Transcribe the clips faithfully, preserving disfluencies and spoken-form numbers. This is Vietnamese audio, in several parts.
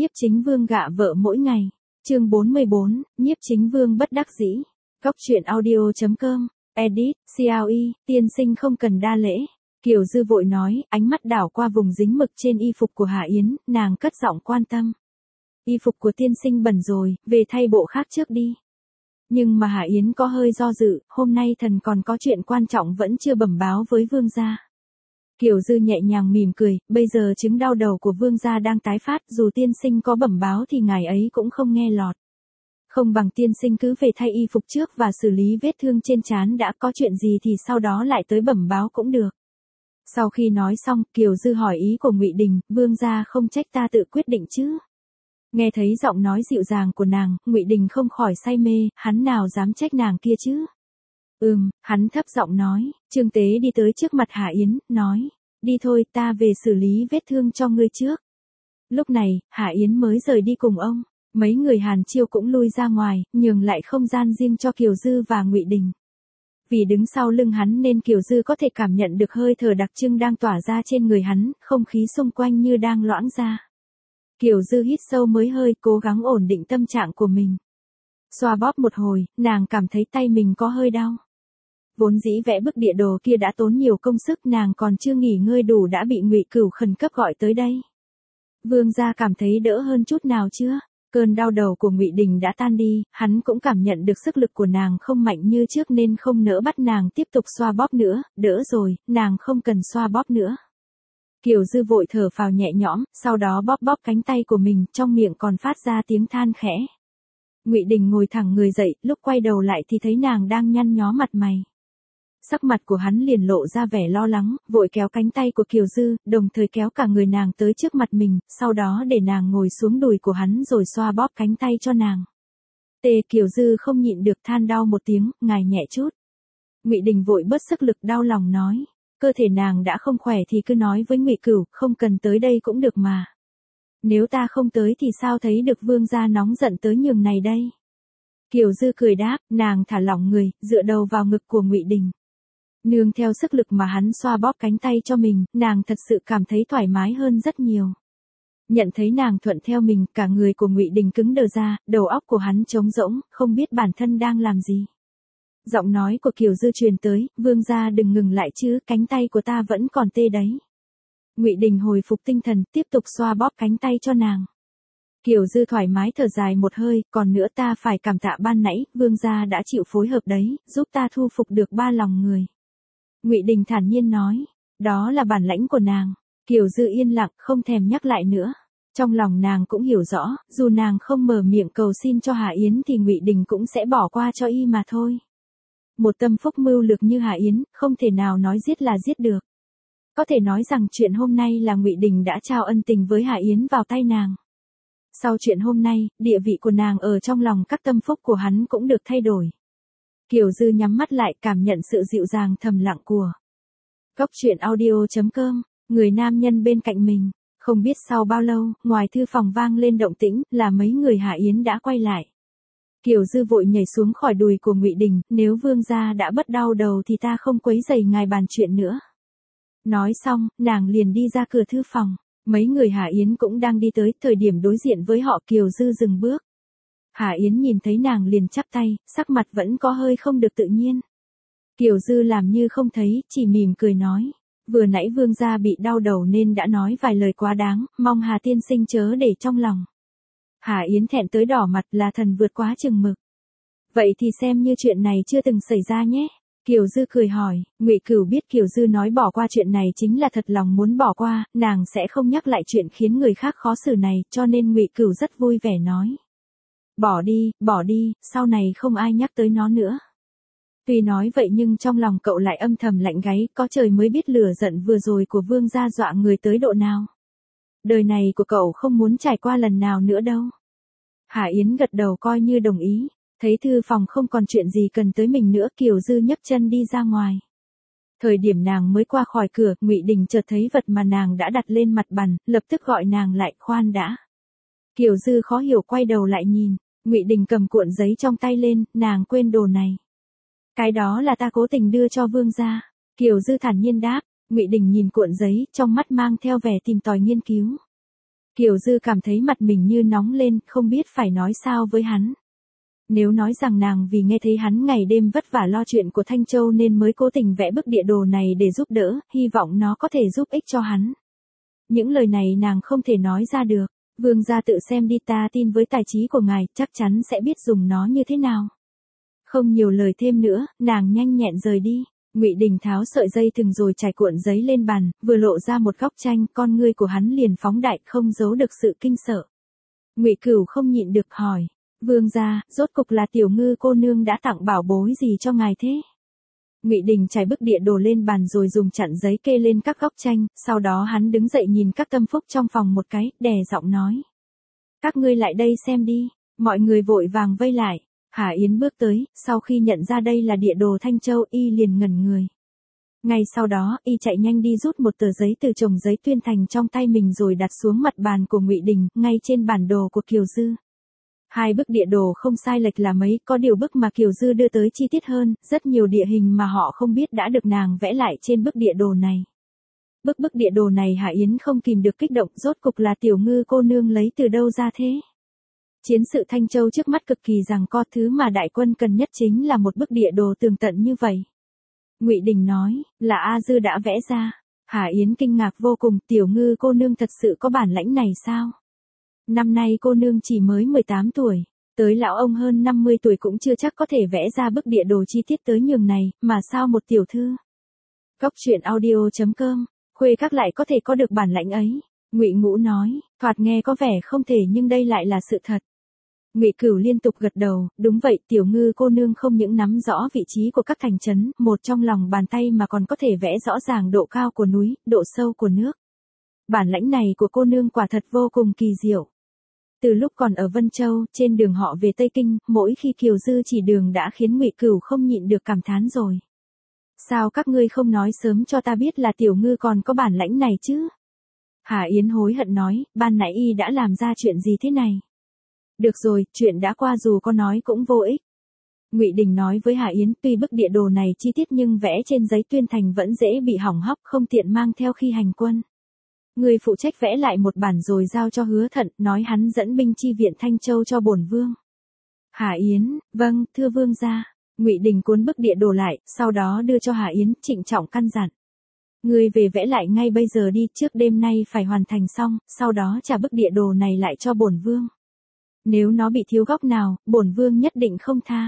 Nhiếp Chính Vương gạ vợ mỗi ngày. Chương bốn mươi bốn, Nhiếp Chính Vương bất đắc dĩ. Góc truyện audio chấm com, edit, xê lờ e, tiên sinh không cần đa lễ. Kiều Dư vội nói, ánh mắt đảo qua vùng dính mực trên y phục của Hạ Yến, nàng cất giọng quan tâm. Y phục của tiên sinh bẩn rồi, về thay bộ khác trước đi. Nhưng mà Hạ Yến có hơi do dự, hôm nay thần còn có chuyện quan trọng vẫn chưa bẩm báo với vương gia. Kiều Dư nhẹ nhàng mỉm cười, bây giờ chứng đau đầu của vương gia đang tái phát, dù tiên sinh có bẩm báo thì ngài ấy cũng không nghe lọt. Không bằng tiên sinh cứ về thay y phục trước và xử lý vết thương trên trán đã, có chuyện gì thì sau đó lại tới bẩm báo cũng được. Sau khi nói xong, Kiều Dư hỏi ý của Ngụy Đình, vương gia không trách ta tự quyết định chứ? Nghe thấy giọng nói dịu dàng của nàng, Ngụy Đình không khỏi say mê, hắn nào dám trách nàng kia chứ? Ừm, hắn thấp giọng nói. Trương Tế đi tới trước mặt Hạ Yến, nói, đi thôi, ta về xử lý vết thương cho ngươi trước. Lúc này, Hạ Yến mới rời đi cùng ông, mấy người Hàn Chiêu cũng lui ra ngoài, nhường lại không gian riêng cho Kiều Dư và Ngụy Đình. Vì đứng sau lưng hắn nên Kiều Dư có thể cảm nhận được hơi thở đặc trưng đang tỏa ra trên người hắn, không khí xung quanh như đang loãng ra. Kiều Dư hít sâu mới hơi, cố gắng ổn định tâm trạng của mình. Xoa bóp một hồi, nàng cảm thấy tay mình có hơi đau. Vốn dĩ vẽ bức địa đồ kia đã tốn nhiều công sức, nàng còn chưa nghỉ ngơi đủ đã bị Ngụy Cửu khẩn cấp gọi tới đây. Vương gia cảm thấy đỡ hơn chút nào chưa? Cơn đau đầu của Ngụy Đình đã tan đi, hắn cũng cảm nhận được sức lực của nàng không mạnh như trước nên không nỡ bắt nàng tiếp tục xoa bóp nữa, đỡ rồi, nàng không cần xoa bóp nữa. Kiều Dư vội thở phào nhẹ nhõm, sau đó bóp bóp cánh tay của mình, trong miệng còn phát ra tiếng than khẽ. Ngụy Đình ngồi thẳng người dậy, lúc quay đầu lại thì thấy nàng đang nhăn nhó mặt mày. Sắc mặt của hắn liền lộ ra vẻ lo lắng, vội kéo cánh tay của Kiều Dư, đồng thời kéo cả người nàng tới trước mặt mình, sau đó để nàng ngồi xuống đùi của hắn rồi xoa bóp cánh tay cho nàng. Tề Kiều Dư không nhịn được than đau một tiếng, ngài nhẹ chút. Ngụy Đình vội bớt sức lực đau lòng nói, cơ thể nàng đã không khỏe thì cứ nói với Ngụy Cửu, không cần tới đây cũng được mà. Nếu ta không tới thì sao thấy được vương gia nóng giận tới nhường này đây? Kiều Dư cười đáp, nàng thả lỏng người, dựa đầu vào ngực của Ngụy Đình. Nương theo sức lực mà hắn xoa bóp cánh tay cho mình, nàng thật sự cảm thấy thoải mái hơn rất nhiều. Nhận thấy nàng thuận theo mình, cả người của Ngụy Đình cứng đờ ra, đầu óc của hắn trống rỗng, không biết bản thân đang làm gì. Giọng nói của Kiều Dư truyền tới, vương gia đừng ngừng lại chứ, cánh tay của ta vẫn còn tê đấy. Ngụy Đình hồi phục tinh thần, tiếp tục xoa bóp cánh tay cho nàng. Kiều Dư thoải mái thở dài một hơi, còn nữa ta phải cảm tạ ban nãy, vương gia đã chịu phối hợp đấy, giúp ta thu phục được ba lòng người. Ngụy Đình thản nhiên nói, đó là bản lãnh của nàng. Kiều Dư yên lặng, không thèm nhắc lại nữa. Trong lòng nàng cũng hiểu rõ, dù nàng không mở miệng cầu xin cho Hạ Yến thì Ngụy Đình cũng sẽ bỏ qua cho y mà thôi. Một tâm phúc mưu lược như Hạ Yến, không thể nào nói giết là giết được. Có thể nói rằng chuyện hôm nay là Ngụy Đình đã trao ân tình với Hạ Yến vào tay nàng. Sau chuyện hôm nay, địa vị của nàng ở trong lòng các tâm phúc của hắn cũng được thay đổi. Kiều Dư nhắm mắt lại, cảm nhận sự dịu dàng thầm lặng của Góc truyện audio chấm com, người nam nhân bên cạnh mình. Không biết sau bao lâu, ngoài thư phòng vang lên động tĩnh, là mấy người Hạ Yến đã quay lại. Kiều Dư vội nhảy xuống khỏi đùi của Ngụy Đình, nếu vương gia đã bất đau đầu thì ta không quấy rầy ngài bàn chuyện nữa. Nói xong, nàng liền đi ra cửa thư phòng. Mấy người Hạ Yến cũng đang đi tới, thời điểm đối diện với họ Kiều Dư dừng bước. Hạ Yến nhìn thấy nàng liền chắp tay, sắc mặt vẫn có hơi không được tự nhiên. Kiều Dư làm như không thấy, chỉ mỉm cười nói, vừa nãy vương gia bị đau đầu nên đã nói vài lời quá đáng, mong Hà tiên sinh chớ để trong lòng. Hạ Yến thẹn tới đỏ mặt, là thần vượt quá chừng mực. Vậy thì xem như chuyện này chưa từng xảy ra nhé. Kiều Dư cười hỏi, Ngụy Cửu biết Kiều Dư nói bỏ qua chuyện này chính là thật lòng muốn bỏ qua, nàng sẽ không nhắc lại chuyện khiến người khác khó xử này, cho nên Ngụy Cửu rất vui vẻ nói. Bỏ đi, bỏ đi, sau này không ai nhắc tới nó nữa. Tuy nói vậy nhưng trong lòng cậu lại âm thầm lạnh gáy, có trời mới biết lửa giận vừa rồi của vương gia dọa người tới độ nào. Đời này của cậu không muốn trải qua lần nào nữa đâu. Hạ Yến gật đầu coi như đồng ý, thấy thư phòng không còn chuyện gì cần tới mình nữa, Kiều Dư nhấc chân đi ra ngoài. Thời điểm nàng mới qua khỏi cửa, Ngụy Đình chợt thấy vật mà nàng đã đặt lên mặt bàn, lập tức gọi nàng lại, khoan đã. Kiều Dư khó hiểu quay đầu lại nhìn, Ngụy Đình cầm cuộn giấy trong tay lên, nàng quên đồ này. Cái đó là ta cố tình đưa cho vương gia. Kiều Dư thản nhiên đáp. Ngụy Đình nhìn cuộn giấy, trong mắt mang theo vẻ tìm tòi nghiên cứu. Kiều Dư cảm thấy mặt mình như nóng lên, không biết phải nói sao với hắn. Nếu nói rằng nàng vì nghe thấy hắn ngày đêm vất vả lo chuyện của Thanh Châu nên mới cố tình vẽ bức địa đồ này để giúp đỡ, hy vọng nó có thể giúp ích cho hắn. Những lời này nàng không thể nói ra được. Vương gia tự xem đi, ta tin với tài trí của ngài, chắc chắn sẽ biết dùng nó như thế nào. Không nhiều lời thêm nữa, nàng nhanh nhẹn rời đi. Ngụy Đình tháo sợi dây thừng rồi trải cuộn giấy lên bàn, vừa lộ ra một góc tranh, con ngươi của hắn liền phóng đại, không giấu được sự kinh sợ. Ngụy Cửu không nhịn được hỏi, vương gia, rốt cục là Tiểu Ngư cô nương đã tặng bảo bối gì cho ngài thế? Ngụy Đình trải bức địa đồ lên bàn rồi dùng chặn giấy kê lên các góc tranh, sau đó hắn đứng dậy nhìn các tâm phúc trong phòng một cái, đè giọng nói. Các ngươi lại đây xem đi, mọi người vội vàng vây lại. Hà Yến bước tới, sau khi nhận ra đây là địa đồ Thanh Châu, y liền ngẩn người. Ngay sau đó, y chạy nhanh đi rút một tờ giấy từ chồng giấy tuyên thành trong tay mình rồi đặt xuống mặt bàn của Ngụy Đình, ngay trên bản đồ của Kiều Dư. Hai bức địa đồ không sai lệch là mấy, có điều bức mà Kiều Dư đưa tới chi tiết hơn, rất nhiều địa hình mà họ không biết đã được nàng vẽ lại trên bức địa đồ này. Bức bức địa đồ này Hạ Yến không kìm được kích động, rốt cục là Tiểu Ngư cô nương lấy từ đâu ra thế? Chiến sự Thanh Châu trước mắt cực kỳ giằng co, thứ mà đại quân cần nhất chính là một bức địa đồ tường tận như vậy. Ngụy Đình nói, là A Dư đã vẽ ra. Hạ Yến kinh ngạc vô cùng, Tiểu Ngư cô nương thật sự có bản lãnh này sao? Năm nay cô nương chỉ mới mười tám tuổi, tới lão ông hơn năm mươi tuổi cũng chưa chắc có thể vẽ ra bức địa đồ chi tiết tới nhường này, mà sao một tiểu thư? Cốc truyện audio chấm com, khuê các lại có thể có được bản lãnh ấy. Ngụy Ngũ nói, thoạt nghe có vẻ không thể nhưng đây lại là sự thật. Ngụy Cửu liên tục gật đầu, đúng vậy, Tiểu Ngư cô nương không những nắm rõ vị trí của các thành trấn, một trong lòng bàn tay mà còn có thể vẽ rõ ràng độ cao của núi, độ sâu của nước. Bản lãnh này của cô nương quả thật vô cùng kỳ diệu. Từ lúc còn ở Vân Châu, trên đường họ về Tây Kinh, mỗi khi Kiều Dư chỉ đường đã khiến Ngụy Cửu không nhịn được cảm thán rồi. Sao các ngươi không nói sớm cho ta biết là Tiểu Ngư còn có bản lãnh này chứ? Hà Yến hối hận nói, ban nãy y đã làm ra chuyện gì thế này? Được rồi, chuyện đã qua dù có nói cũng vô ích. Ngụy Đình nói với Hà Yến, tuy bức địa đồ này chi tiết nhưng vẽ trên giấy tuyên thành vẫn dễ bị hỏng hóc, không tiện mang theo khi hành quân. Người phụ trách vẽ lại một bản rồi giao cho Hứa Thận, nói hắn dẫn binh chi viện Thanh Châu cho bổn vương. Hà Yến, vâng, thưa vương gia. Ngụy Đình cuốn bức địa đồ lại, sau đó đưa cho Hà Yến, trịnh trọng căn dặn. Ngươi về vẽ lại ngay bây giờ đi, trước đêm nay phải hoàn thành xong, sau đó trả bức địa đồ này lại cho bổn vương. Nếu nó bị thiếu góc nào, bổn vương nhất định không tha.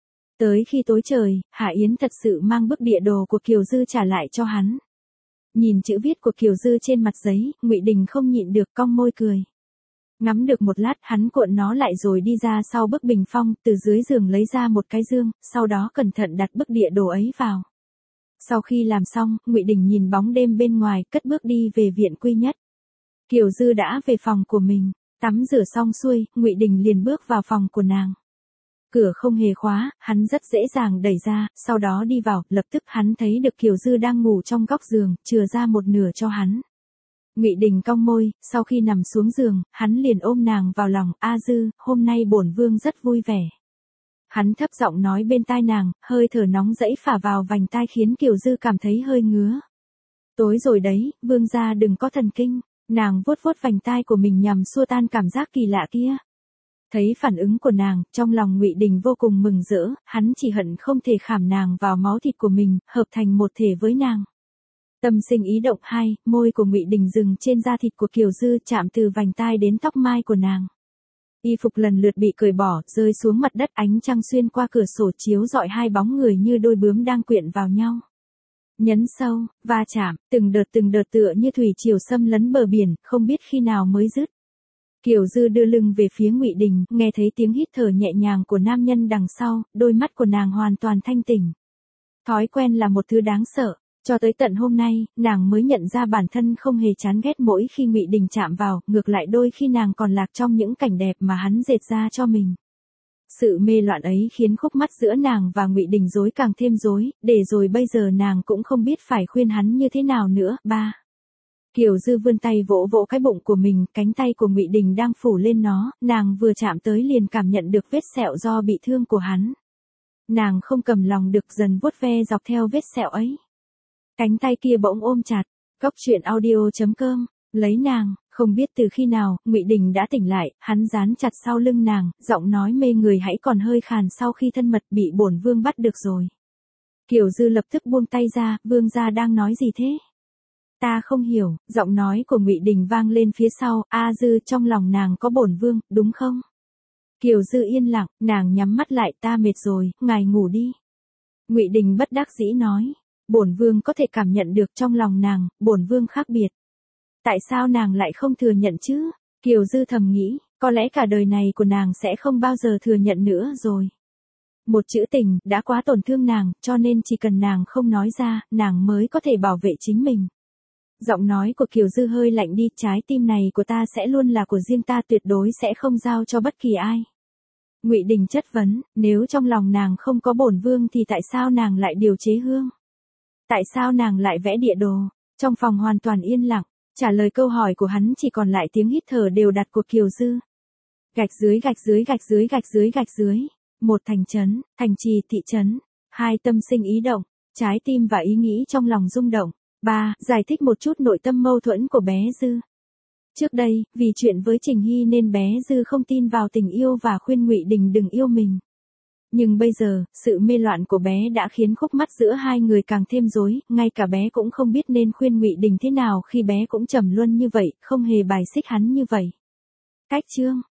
Tới khi tối trời, Hạ Yến thật sự mang bức địa đồ của Kiều Dư trả lại cho hắn. Nhìn chữ viết của Kiều Dư trên mặt giấy, Ngụy Đình không nhịn được cong môi cười. Ngắm được một lát, hắn cuộn nó lại rồi đi ra sau bức bình phong, từ dưới giường lấy ra một cái dương, sau đó cẩn thận đặt bức địa đồ ấy vào. Sau khi làm xong, Ngụy Đình nhìn bóng đêm bên ngoài, cất bước đi về viện Quy Nhất. Kiều Dư đã về phòng của mình, tắm rửa xong xuôi, Ngụy Đình liền bước vào phòng của nàng. Cửa không hề khóa, hắn rất dễ dàng đẩy ra, sau đó đi vào, lập tức hắn thấy được Kiều Dư đang ngủ trong góc giường, chừa ra một nửa cho hắn. Ngụy Đình cong môi, sau khi nằm xuống giường, hắn liền ôm nàng vào lòng, A Dư, hôm nay bổn vương rất vui vẻ. Hắn thấp giọng nói bên tai nàng, hơi thở nóng rẫy phả vào vành tai khiến Kiều Dư cảm thấy hơi ngứa. Tối rồi đấy, vương gia đừng có thần kinh. Nàng vuốt vuốt vành tai của mình nhằm xua tan cảm giác kỳ lạ kia. Thấy phản ứng của nàng, trong lòng Ngụy Đình vô cùng mừng rỡ, hắn chỉ hận không thể khảm nàng vào máu thịt của mình, hợp thành một thể với nàng. Tâm sinh ý động hai, môi của Ngụy Đình dừng trên da thịt của Kiều Dư, chạm từ vành tai đến tóc mai của nàng. Y phục lần lượt bị cởi bỏ, rơi xuống mặt đất, ánh trăng xuyên qua cửa sổ chiếu rọi hai bóng người như đôi bướm đang quyện vào nhau. Nhấn sâu, va chạm, từng đợt từng đợt tựa như thủy triều xâm lấn bờ biển, không biết khi nào mới dứt. Kiều Dư đưa lưng về phía Ngụy Đình, nghe thấy tiếng hít thở nhẹ nhàng của nam nhân đằng sau, đôi mắt của nàng hoàn toàn thanh tỉnh. Thói quen là một thứ đáng sợ, cho tới tận hôm nay, nàng mới nhận ra bản thân không hề chán ghét mỗi khi Ngụy Đình chạm vào, ngược lại đôi khi nàng còn lạc trong những cảnh đẹp mà hắn dệt ra cho mình. Sự mê loạn ấy khiến khúc mắc giữa nàng và Ngụy Đình rối càng thêm rối, để rồi bây giờ nàng cũng không biết phải khuyên hắn như thế nào nữa. Ba. Kiều Dư vươn tay vỗ vỗ cái bụng của mình, cánh tay của Ngụy Đình đang phủ lên nó, nàng vừa chạm tới liền cảm nhận được vết sẹo do bị thương của hắn. Nàng không cầm lòng được dần vuốt ve dọc theo vết sẹo ấy. Cánh tay kia bỗng ôm chặt, cốc truyện audio chấm com, lấy nàng, không Không biết từ khi nào, Ngụy Đình đã tỉnh lại, hắn dán chặt sau lưng nàng, giọng nói mê người hãy còn hơi khàn sau khi thân mật bị bổn vương bắt được rồi. Kiều Dư lập tức buông tay ra, vương gia đang nói gì thế? Ta không hiểu, giọng nói của Ngụy Đình vang lên phía sau, A Dư trong lòng nàng có bổn vương, đúng không? Kiều Dư yên lặng, nàng nhắm mắt lại, ta mệt rồi, ngài ngủ đi. Ngụy Đình bất đắc dĩ nói, bổn vương có thể cảm nhận được trong lòng nàng, bổn vương khác biệt. Tại sao nàng lại không thừa nhận chứ? Kiều Dư thầm nghĩ, có lẽ cả đời này của nàng sẽ không bao giờ thừa nhận nữa rồi. Một chữ tình, đã quá tổn thương nàng, cho nên chỉ cần nàng không nói ra, nàng mới có thể bảo vệ chính mình. Giọng nói của Kiều Dư hơi lạnh đi, trái tim này của ta sẽ luôn là của riêng ta, tuyệt đối sẽ không giao cho bất kỳ ai. Ngụy Đình chất vấn, nếu trong lòng nàng không có bổn vương thì tại sao nàng lại điều chế hương? Tại sao nàng lại vẽ địa đồ? Trong phòng hoàn toàn yên lặng, trả lời câu hỏi của hắn chỉ còn lại tiếng hít thở đều đặn của Kiều Dư. Gạch dưới gạch dưới gạch dưới gạch dưới gạch dưới. Một thành trấn, thành trì, thị trấn. Hai tâm sinh ý động, trái tim và ý nghĩ trong lòng rung động. Ba, giải thích một chút nội tâm mâu thuẫn của bé Dư. Trước đây, vì chuyện với Trình Hy nên bé Dư không tin vào tình yêu và khuyên Ngụy Đình đừng yêu mình. Nhưng bây giờ, sự mê loạn của bé đã khiến khúc mắc giữa hai người càng thêm rối, ngay cả bé cũng không biết nên khuyên Ngụy Đình thế nào khi bé cũng trầm luân như vậy, không hề bài xích hắn như vậy. Cách chương